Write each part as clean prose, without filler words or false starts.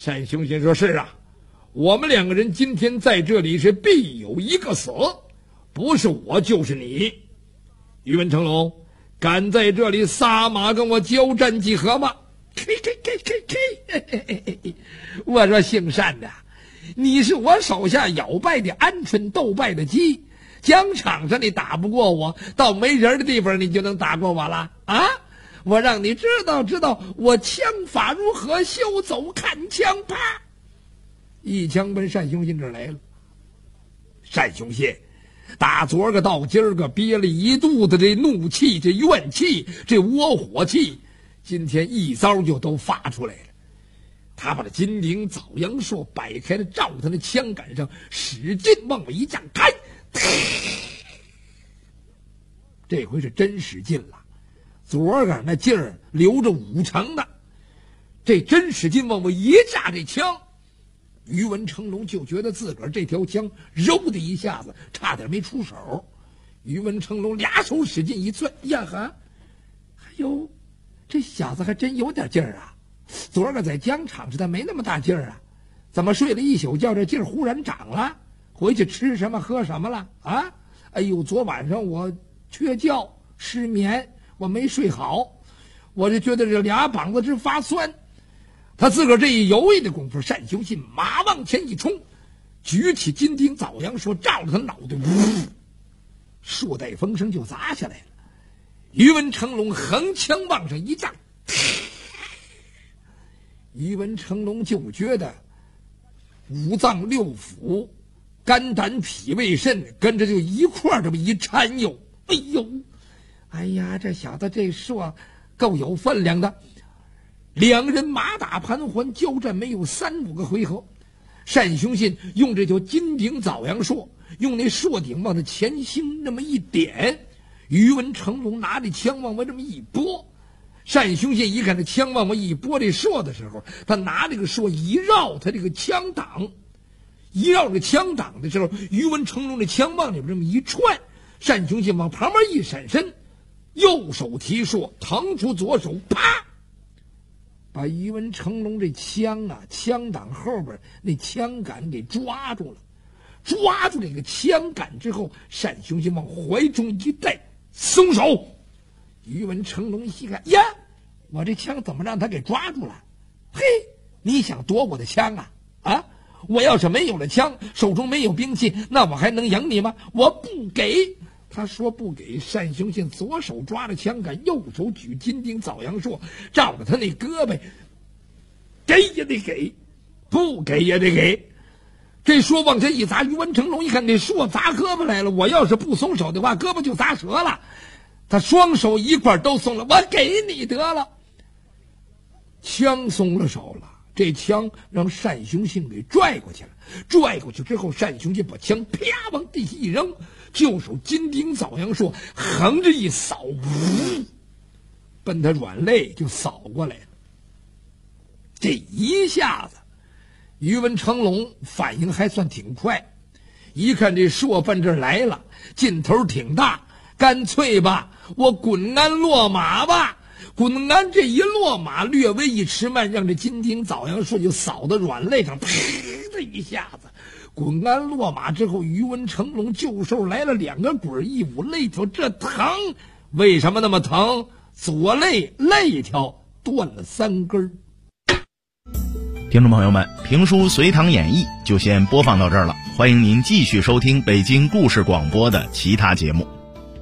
单雄信说：“是啊，我们两个人今天在这里是必有一个死，不是我就是你。宇文成龙，敢在这里撒马跟我交战几何吗？”我说：“姓单的，你是我手下咬败的鹌鹑，斗败的鸡。疆场上你打不过我，到没人的地方你就能打过我了啊！我让你知道我枪法如何，休走看枪吧！”一枪奔单雄信这儿来了。单雄信打昨儿个到今儿个憋了一肚子这怒气，这怨气，这窝火气，今天一遭就都发出来了。他把这金鼎枣阳硕摆开了，照他那枪杆上使劲往外一站，开，这回是真使劲了。昨儿个那劲儿留着5成的，这真使劲往外一架这枪，宇文成龙就觉得自个儿这条枪揉的一下子差点没出手。宇文成龙俩手使劲一攥，呀哈，哎呦，这小子还真有点劲儿啊！昨儿个在疆场上他没那么大劲儿啊，怎么睡了一宿觉这劲儿忽然长了？回去吃什么喝什么了啊？哎呦，昨晚上我缺觉失眠，我没睡好，我就觉得这俩膀子直发酸。他自个儿这一犹豫的功夫，单雄信马往前一冲，举起金鼎枣阳硕，照着他脑袋，呜，硕带风声就砸下来了。宇文成龙横枪往上一站，宇文成龙就觉得五脏六腑、肝胆脾胃肾跟着就一块这么一掺悠。哎呦，哎呀，这小子这硕够有分量的。两人马打盘桓，交战没有3-5个回合。单雄信用这条金鼎枣阳硕，用那硕顶往他前心那么一点，宇文成龙拿着枪往外这么一拨。单雄信一看这枪往外一拨这硕的时候，他拿这个硕一绕他这个枪挡，一绕这枪挡的时候，宇文成龙的枪往里边这么一串，单雄信往旁边一闪身，右手提硕，腾出左手，啪，把宇文成龙这枪啊，枪挡后边那枪杆给抓住了。抓住这个枪杆之后，单雄信往怀中一带，松手。宇文成龙一看，呀，我这枪怎么让他给抓住了？嘿，你想夺我的枪啊？啊，我要是没有了枪，手中没有兵器，那我还能赢你吗？我不给。他说不给，单雄信左手抓着枪杆，右手举金鼎枣阳硕，照着他那胳膊，给也得给，不给也得给。这说往前一砸，宇文成龙一看这硕砸胳膊来了，我要是不松手的话，胳膊就砸折了。他双手一块都松了，我给你得了。枪松了手了，这枪让单雄信给拽过去了。拽过去之后，单雄信把枪啪往地下一扔，就手金鼎枣阳硕横着一扫，呜，奔他软肋就扫过来了。这一下子宇文成龙反应还算挺快，一看这硕奔这儿来了，劲头挺大，干脆吧，我滚鞍落马吧。滚鞍这一落马，略微一迟慢，让这金鼎枣阳硕就扫到软肋上，啪的一下子。滚鞍落马之后，宇文成龙就手来了2个滚，一捂肋条，这疼。为什么那么疼？左肋条断了3根。 听众朋友们，评书《隋唐演义》就先播放到这儿了，欢迎您继续收听北京故事广播的其他节目。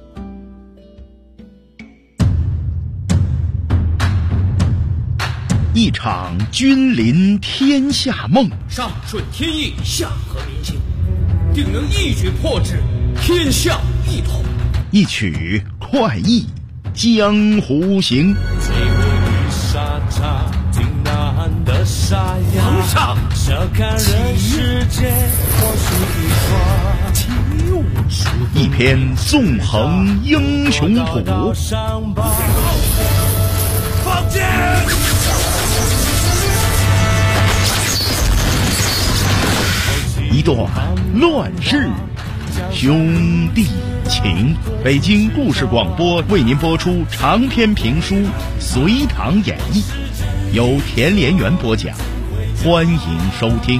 一场君临天下梦， 上顺天意，下合民心，定能一举破之，天下一统。 一曲快意江湖行。 皇上， 一篇纵横英雄谱， 放箭！ 一段乱世兄弟情。北京故事广播为您播出长篇评书《隋唐演义》，由田连元播讲， 欢迎收听。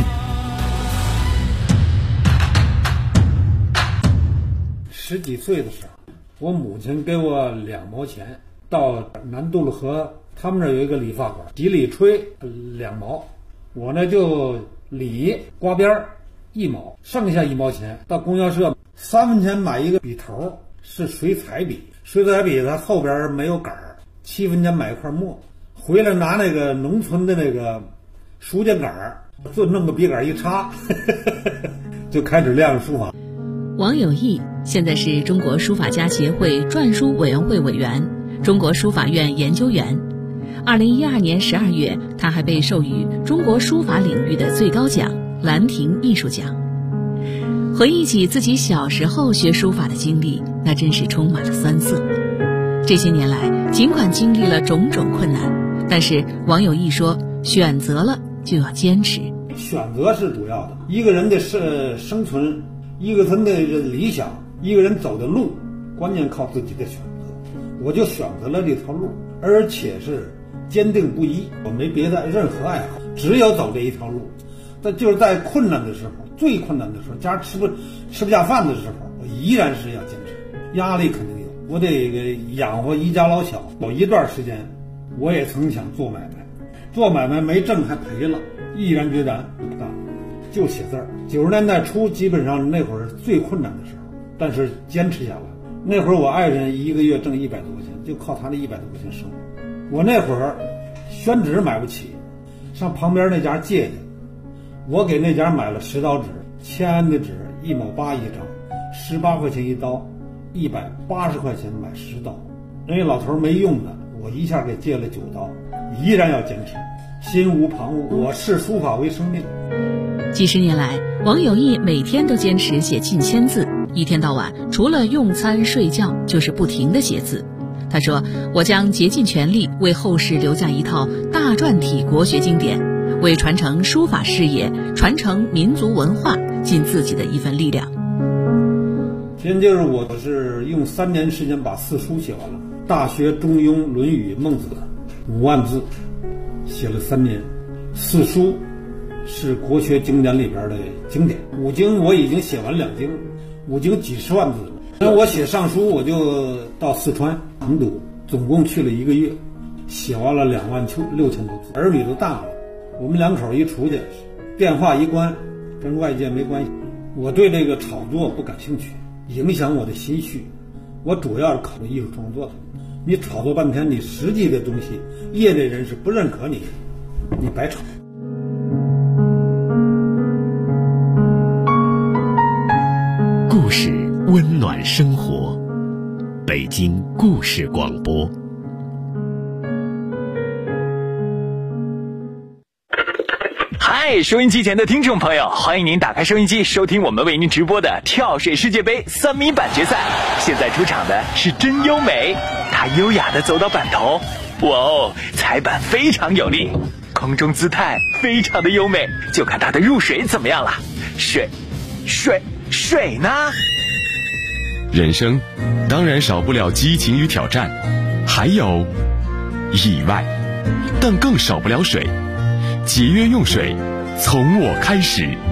10几岁的时候，我母亲给我2毛钱，到南渡了河，他们那有一个理发馆，洗理吹2毛，我呢就理刮边1毛，剩下1毛钱到供销社3分钱买一个笔头，是水彩笔，水彩笔它后边没有杆儿，7分钱买一块墨，回来拿那个农村的那个书架杆儿，就弄个笔杆一插就开始练书法。 王有义现在是中国书法家协会篆书委员会委员、中国书法院研究员。2012年12月，他还被授予中国书法领域的最高奖兰亭艺术奖。回忆起自己小时候学书法的经历，那真是充满了酸涩。这些年来，尽管经历了种种困难，但是王有义说，选择了就要坚持。 选择是主要的，一个人的生存，一个人的理想，一个人走的路，关键靠自己的选择。我就选择了这条路，而且是坚定不移，我没别的任何爱好，只有走这一条路。但就是在困难的时候，最困难的时候，家吃不下饭的时候，我依然是要坚持。压力肯定有，我得养活一家老小。有一段时间，我也曾想做买卖，做买卖没挣还赔了，毅然决然不干，就写字儿。90年代初，基本上那会儿最困难的时候，但是坚持下来。那会儿我爱人1个月挣100多块钱，就靠他那100多块钱生活。我那会儿宣纸买不起，上旁边那家借去，我给那家买了10刀纸，签安的纸1毛8一张，18块钱一刀，180块钱买10刀。人家老头没用的，我一下给借了9刀，依然要坚持，心无旁骛。我视书法为生命。 几十年来，王有义每天都坚持写近1000字，一天到晚除了用餐睡觉就是不停地写字。他说，我将竭尽全力为后世留下一套大篆体国学经典，为传承书法事业、传承民族文化尽自己的一份力量。 现在就是我是用3年时间把4书写完了，《大学》《中庸》《论语》《孟子》5万字，写了3年。4书是国学经典里边的经典，5经我已经写完2经，5经几十万字了。那我写上书，我就到四川成都，总共去了1个月，写完了26000多字。儿女都大了，我们2口一出去，电话一关，跟外界没关系。我对这个炒作不感兴趣，影响我的心绪。我主要是考虑艺术创作的。你炒作半天，你实际的东西，业内人士不认可你，你白炒。 故事温暖生活，北京故事广播。 嗨，收音机前的听众朋友，欢迎您打开收音机，收听我们为您直播的跳水世界杯3米板决赛。现在出场的是真优美，她优雅地走到板头，哇哦，踩板非常有力，空中姿态非常的优美，就看她的入水怎么样了。水呢？ 人生当然少不了激情与挑战，还有意外，但更少不了水。节约用水，从我开始。